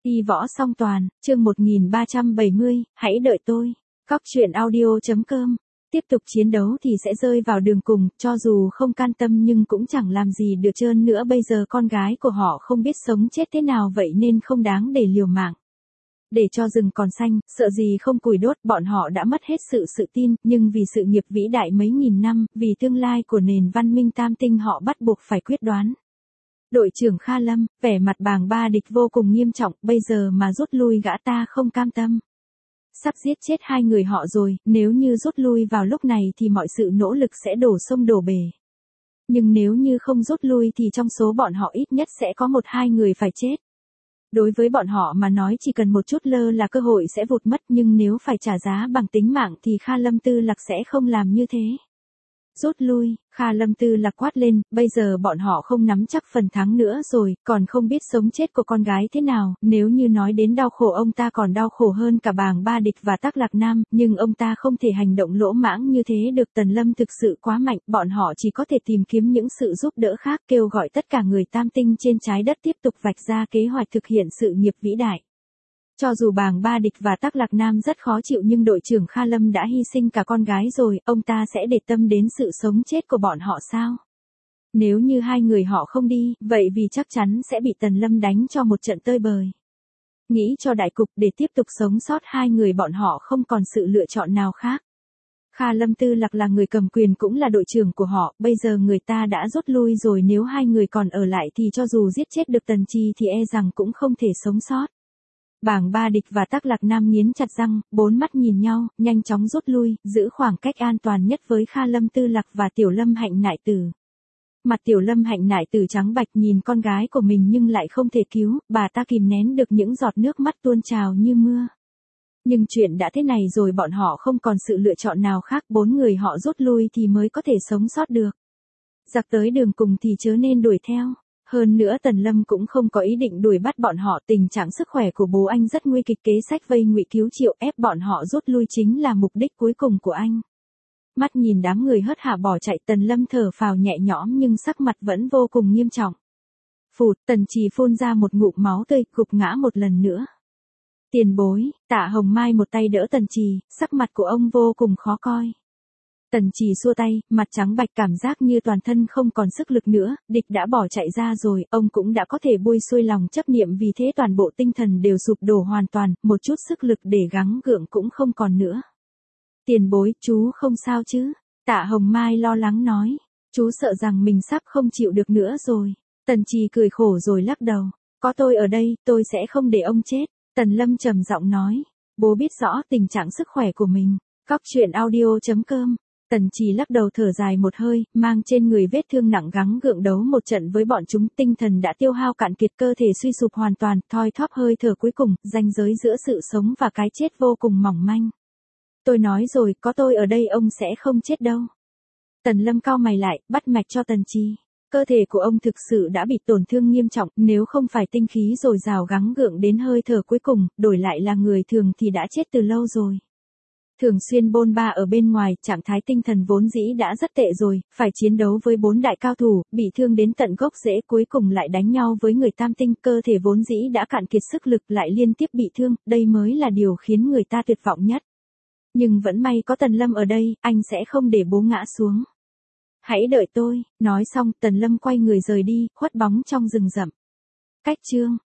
Đi võ song toàn, chương 1370, hãy đợi tôi. Cóc truyện audio.com. Tiếp tục chiến đấu thì sẽ rơi vào đường cùng, cho dù không can tâm nhưng cũng chẳng làm gì được trơn nữa. Bây giờ con gái của họ không biết sống chết thế nào vậy nên không đáng để liều mạng. Để cho rừng còn xanh, sợ gì không củi đốt, bọn họ đã mất hết sự tin, nhưng vì sự nghiệp vĩ đại mấy nghìn năm, vì tương lai của nền văn minh tam tinh họ bắt buộc phải quyết đoán. Đội trưởng Kha Lâm, vẻ mặt bàng ba địch vô cùng nghiêm trọng, bây giờ mà rút lui gã ta không cam tâm. Sắp giết chết hai người họ rồi, nếu như rút lui vào lúc này thì mọi sự nỗ lực sẽ đổ sông đổ bể. Nhưng nếu như không rút lui thì trong số bọn họ ít nhất sẽ có 1-2 người phải chết. Đối với bọn họ mà nói chỉ cần một chút lơ là cơ hội sẽ vụt mất, nhưng nếu phải trả giá bằng tính mạng thì Kha Lâm Tư Lạc sẽ không làm như thế. Rút lui, Kha Lâm Tư Lạc quát lên, bây giờ bọn họ không nắm chắc phần thắng nữa rồi, còn không biết sống chết của con gái thế nào, nếu như nói đến đau khổ ông ta còn đau khổ hơn cả Bàng Ba Địch và Tắc Lạc Nam, nhưng ông ta không thể hành động lỗ mãng như thế được. Tần Lâm thực sự quá mạnh, bọn họ chỉ có thể tìm kiếm những sự giúp đỡ khác, kêu gọi tất cả người tam tinh trên trái đất tiếp tục vạch ra kế hoạch thực hiện sự nghiệp vĩ đại. Cho dù Bàng Ba Địch và Tắc Lạc Nam rất khó chịu nhưng đội trưởng Kha Lâm đã hy sinh cả con gái rồi, ông ta sẽ để tâm đến sự sống chết của bọn họ sao? Nếu như hai người họ không đi, vậy vì chắc chắn sẽ bị Tần Lâm đánh cho một trận tơi bời. Nghĩ cho đại cục, để tiếp tục sống sót hai người bọn họ không còn sự lựa chọn nào khác. Kha Lâm Tư Lạc là người cầm quyền cũng là đội trưởng của họ, bây giờ người ta đã rút lui rồi, nếu hai người còn ở lại thì cho dù giết chết được Tần Chi thì e rằng cũng không thể sống sót. Bàng Ba Địch và Tắc Lạc Nam nghiến chặt răng, bốn mắt nhìn nhau, nhanh chóng rút lui, giữ khoảng cách an toàn nhất với Kha Lâm Tư Lạc và Tiểu Lâm Hạnh Nại Tử. Mặt Tiểu Lâm Hạnh Nại Tử trắng bạch nhìn con gái của mình nhưng lại không thể cứu, bà ta kìm nén được những giọt nước mắt tuôn trào như mưa. Nhưng chuyện đã thế này rồi, bọn họ không còn sự lựa chọn nào khác, bốn người họ rút lui thì mới có thể sống sót được. Giặc tới đường cùng thì chớ nên đuổi theo. Hơn nữa Tần Lâm cũng không có ý định đuổi bắt bọn họ, tình trạng sức khỏe của bố anh rất nguy kịch, kế sách vây ngụy cứu Triệu ép bọn họ rút lui chính là mục đích cuối cùng của anh. Mắt nhìn đám người hớt hải bỏ chạy, Tần Lâm thở phào nhẹ nhõm nhưng sắc mặt vẫn vô cùng nghiêm trọng. Phụt, Tần Trì phun ra một ngụm máu tươi, gục ngã một lần nữa. Tiền bối, Tạ Hồng Mai một tay đỡ Tần Trì, sắc mặt của ông vô cùng khó coi. Tần Trì xua tay, mặt trắng bạch, cảm giác như toàn thân không còn sức lực nữa, địch đã bỏ chạy ra rồi, ông cũng đã có thể buông xuôi lòng chấp niệm, vì thế toàn bộ tinh thần đều sụp đổ hoàn toàn, một chút sức lực để gắng gượng cũng không còn nữa. Tiền bối, chú không sao chứ? Tạ Hồng Mai lo lắng nói, chú sợ rằng mình sắp không chịu được nữa rồi. Tần Trì cười khổ rồi lắc đầu, có tôi ở đây, tôi sẽ không để ông chết. Tần Lâm trầm giọng nói, bố biết rõ tình trạng sức khỏe của mình. Cóc truyện audio.com. Tần Trì lắc đầu thở dài một hơi, mang trên người vết thương nặng, gắng gượng đấu một trận với bọn chúng, tinh thần đã tiêu hao cạn kiệt, cơ thể suy sụp hoàn toàn, thoi thóp hơi thở cuối cùng, ranh giới giữa sự sống và cái chết vô cùng mỏng manh. Tôi nói rồi, có tôi ở đây ông sẽ không chết đâu. Tần Lâm cau mày lại, bắt mạch cho Tần Trì. Cơ thể của ông thực sự đã bị tổn thương nghiêm trọng, nếu không phải tinh khí dồi dào gắng gượng đến hơi thở cuối cùng, đổi lại là người thường thì đã chết từ lâu rồi. Thường xuyên bôn ba ở bên ngoài, trạng thái tinh thần vốn dĩ đã rất tệ rồi, phải chiến đấu với 4 đại cao thủ, bị thương đến tận gốc rễ, cuối cùng lại đánh nhau với người tam tinh, cơ thể vốn dĩ đã cạn kiệt sức lực lại liên tiếp bị thương, đây mới là điều khiến người ta tuyệt vọng nhất. Nhưng vẫn may có Tần Lâm ở đây, anh sẽ không để bố ngã xuống. Hãy đợi tôi, nói xong Tần Lâm quay người rời đi, khuất bóng trong rừng rậm. Cách chương